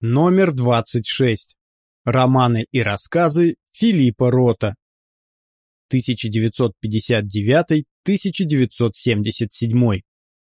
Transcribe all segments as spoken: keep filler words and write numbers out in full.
Номер двадцать шесть. Романы и рассказы Филиппа Рота. тысяча девятьсот пятьдесят девятый — тысяча девятьсот семьдесят седьмой.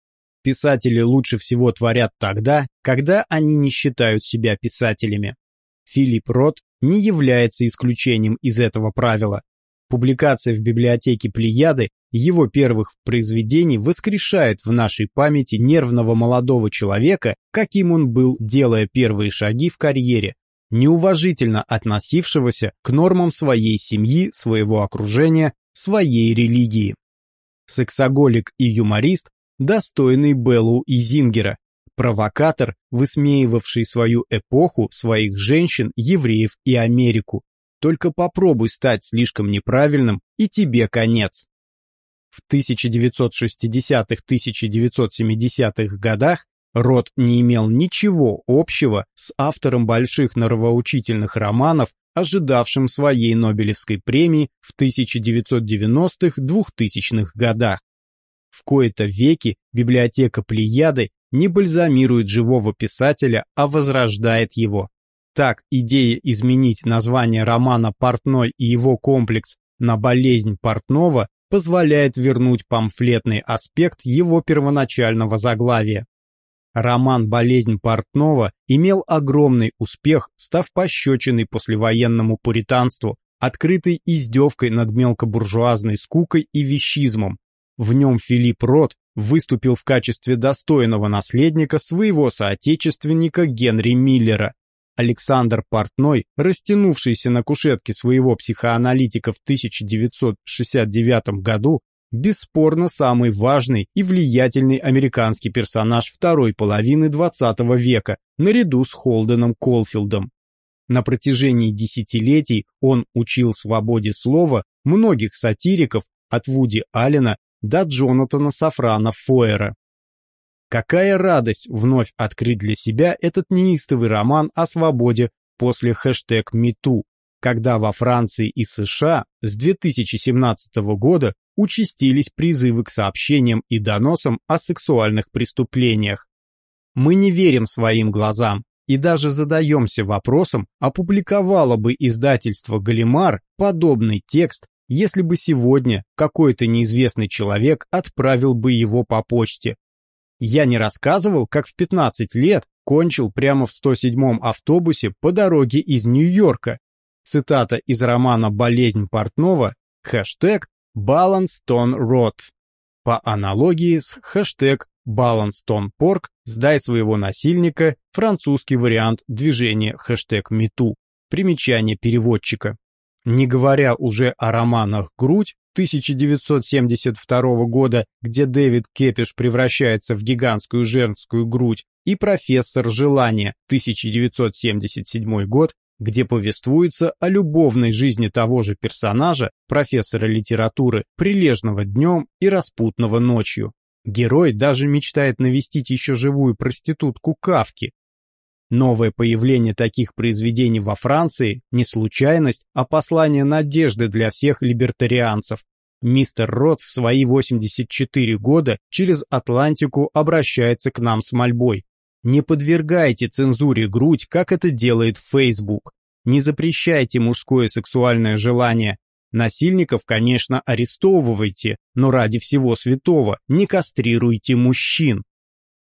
Писатели лучше всего творят тогда, когда они не считают себя писателями. Филипп Рот не является исключением из этого правила. Публикация в библиотеке Плеяды его первых произведений воскрешает в нашей памяти нервного молодого человека, каким он был, делая первые шаги в карьере, неуважительно относившегося к нормам своей семьи, своего окружения, своей религии. Сексоголик и юморист, достойный Беллу и Зингера, провокатор, высмеивавший свою эпоху, своих женщин, евреев и Америку. Только попробуй стать слишком неправильным, и тебе конец. В тысяча девятьсот шестидесятых — тысяча девятьсот семидесятых годах Рот не имел ничего общего с автором больших нравоучительных романов, ожидавшим своей Нобелевской премии в тысяча девятьсот девяностых — двухтысячных годах. В кои-то веки библиотека Плеяды не бальзамирует живого писателя, а возрождает его. Так, идея изменить название романа «Портной» и его комплекс на «Болезнь портного» позволяет вернуть памфлетный аспект его первоначального заглавия. Роман «Болезнь портного» имел огромный успех, став пощечиной послевоенному пуританству, открытой издевкой над мелкобуржуазной скукой и вещизмом. В нем Филипп Рот выступил в качестве достойного наследника своего соотечественника Генри Миллера. Александр Портной, растянувшийся на кушетке своего психоаналитика в тысяча девятьсот шестьдесят девятом году, бесспорно самый важный и влиятельный американский персонаж второй половины двадцатого века, наряду с Холденом Колфилдом. На протяжении десятилетий он учил свободе слова многих сатириков от Вуди Аллена до Джонатана Сафрана Фойера. Какая радость вновь открыть для себя этот неистовый роман о свободе после хэштег MeToo, когда во Франции и США с две тысячи семнадцатого года участились призывы к сообщениям и доносам о сексуальных преступлениях. Мы не верим своим глазам и даже задаемся вопросом, опубликовало бы издательство «Галимар» подобный текст, если бы сегодня какой-то неизвестный человек отправил бы его по почте. Я не рассказывал, как в пятнадцать лет кончил прямо в сто седьмом автобусе по дороге из Нью-Йорка. Цитата из романа «Болезнь портного», хэштег «Баланстон-Рот». По аналогии с хэштег «Баланстон-Порк», «Сдай своего насильника», французский вариант движения хэштег MeToo. Примечание переводчика. Не говоря уже о романах «Грудь» тысяча девятьсот семьдесят второго года, где Дэвид Кепиш превращается в гигантскую женскую грудь, и «Профессор желания» тысяча девятьсот семьдесят седьмой год, где повествуется о любовной жизни того же персонажа, профессора литературы, прилежного днем и распутного ночью. Герой даже мечтает навестить еще живую проститутку Кафки. Новое появление таких произведений во Франции – не случайность, а послание надежды для всех либертарианцев. Мистер Рот в свои восемьдесят четыре года через Атлантику обращается к нам с мольбой. Не подвергайте цензуре грудь, как это делает Facebook. Не запрещайте мужское сексуальное желание. Насильников, конечно, арестовывайте, но ради всего святого не кастрируйте мужчин.